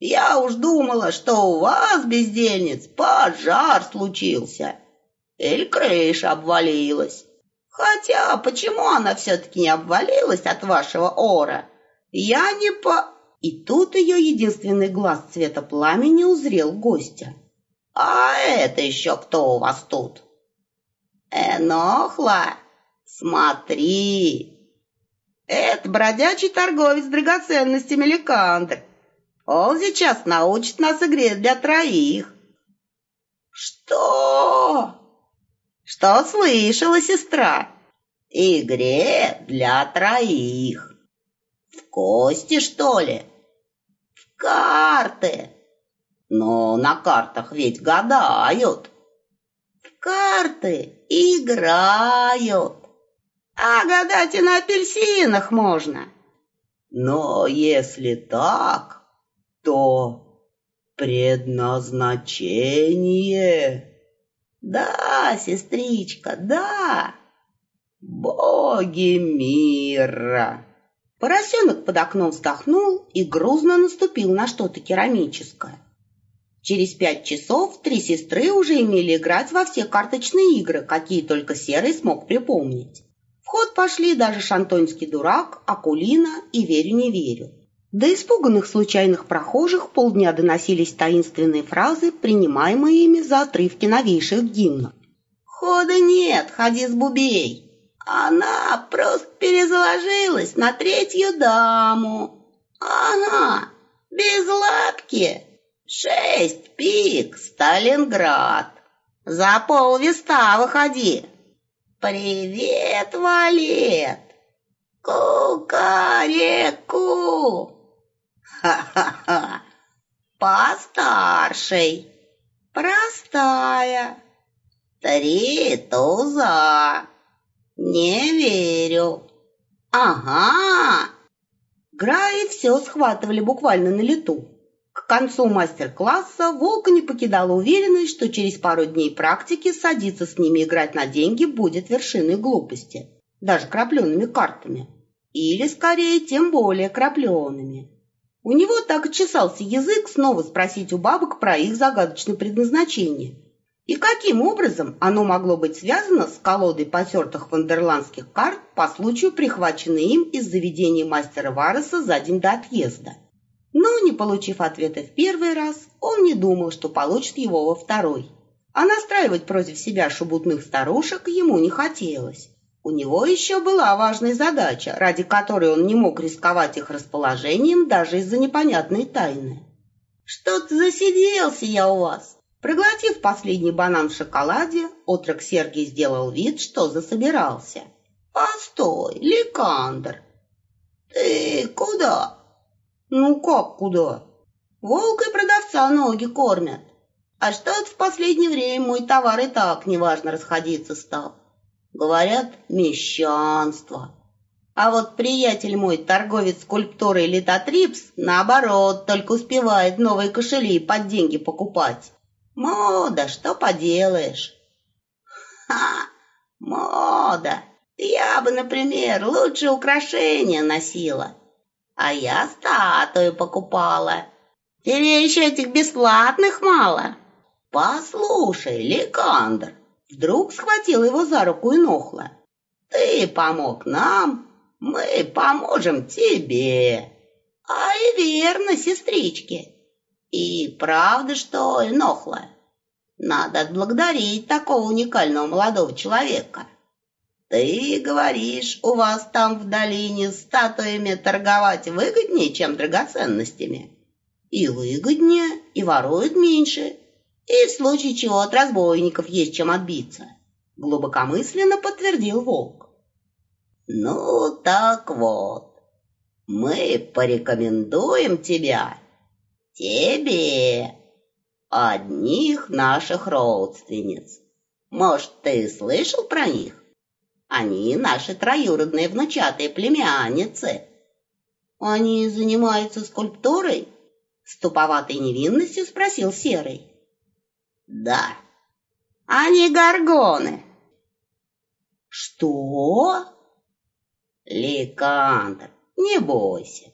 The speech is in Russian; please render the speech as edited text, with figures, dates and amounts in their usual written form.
Я уж думала, что у вас, бездельниц, пожар случился. Или крыша обвалилась. Хотя, почему она все-таки не обвалилась от вашего ора? Я не по...» И тут ее единственный глаз цвета пламени узрел гостя. «А это еще кто у вас тут?» «Энохла, смотри, это бродячий торговец драгоценностями Ликандр. Он сейчас научит нас игре для троих». «Что?» «Что слышала, сестра? Игре для троих. В кости, что ли?» «В карты. Но на картах ведь гадают». «В карты играют. А гадать и на апельсинах можно». «Но если так, то предназначение...» «Да, сестричка, да. Боги мира». Поросенок под окном вздохнул и грузно наступил на что-то керамическое. Через 5 часов 3 сестры уже умели играть во все карточные игры, какие только Серый смог припомнить. В ход пошли даже Шантонский дурак, Акулина и Верю не верю. До испуганных случайных прохожих полдня доносились таинственные фразы, принимаемые ими за отрывки новейших гимнов. «Хода нет, ходи с бубей. Она просто перезаложилась на 3-ю даму. Ага, без лапки. 6 пик, Сталинград. За полвеста выходи. Привет, Валет. Кукареку. Ха-ха-ха. Постаршей. Простая. 3 туза. Не верю. Ага. Граи все схватывали буквально на лету. К концу мастер-класса Волка не покидала уверенность, что через пару дней практики садиться с ними играть на деньги будет вершиной глупости, даже крапленными картами. Или, скорее, тем более крапленными. У него так и чесался язык снова спросить у бабок про их загадочное предназначение. И каким образом оно могло быть связано с колодой потертых вандерландских карт по случаю прихваченной им из заведения мастера Вареса за день до отъезда. Но, не получив ответа в первый раз, он не думал, что получит его во второй. А настраивать против себя шебутных старушек ему не хотелось. У него еще была важная задача, ради которой он не мог рисковать их расположением даже из-за непонятной тайны. «Что-то засиделся я у вас». Проглотив последний банан в шоколаде, отрок Сергий сделал вид, что засобирался. «Постой, Ликандр, ты куда?» «Ну как куда? Волка и продавца ноги кормят. А что-то в последнее время мой товар и так неважно расходиться стал. Говорят, мещанство. А вот приятель мой, торговец скульптурой Литотрипс, наоборот, только успевает новые кошели под деньги покупать. Мода, что поделаешь?» «Ха, мода. Я бы, например, лучшие украшения носила. А я статую покупала. Тебе еще этих бесплатных мало?» «Послушай, Ликандр», вдруг схватил его за руку Энохла, «ты помог нам, мы поможем тебе». «А и верно, сестрички. И правда, что, Энохла, надо отблагодарить такого уникального молодого человека. Ты говоришь, у вас там в долине статуями торговать выгоднее, чем драгоценностями?» «И выгоднее, и воруют меньше, и в случае чего от разбойников есть чем отбиться», глубокомысленно подтвердил Волк. «Ну так вот, мы порекомендуем тебя, тебе, одних наших родственниц. Может, ты слышал про них? Они наши троюродные внучатые племянницы». «Они занимаются скульптурой?» С туповатой невинностью спросил Серый. «Да, они горгоны». «Что?» «Ликандр, не бойся,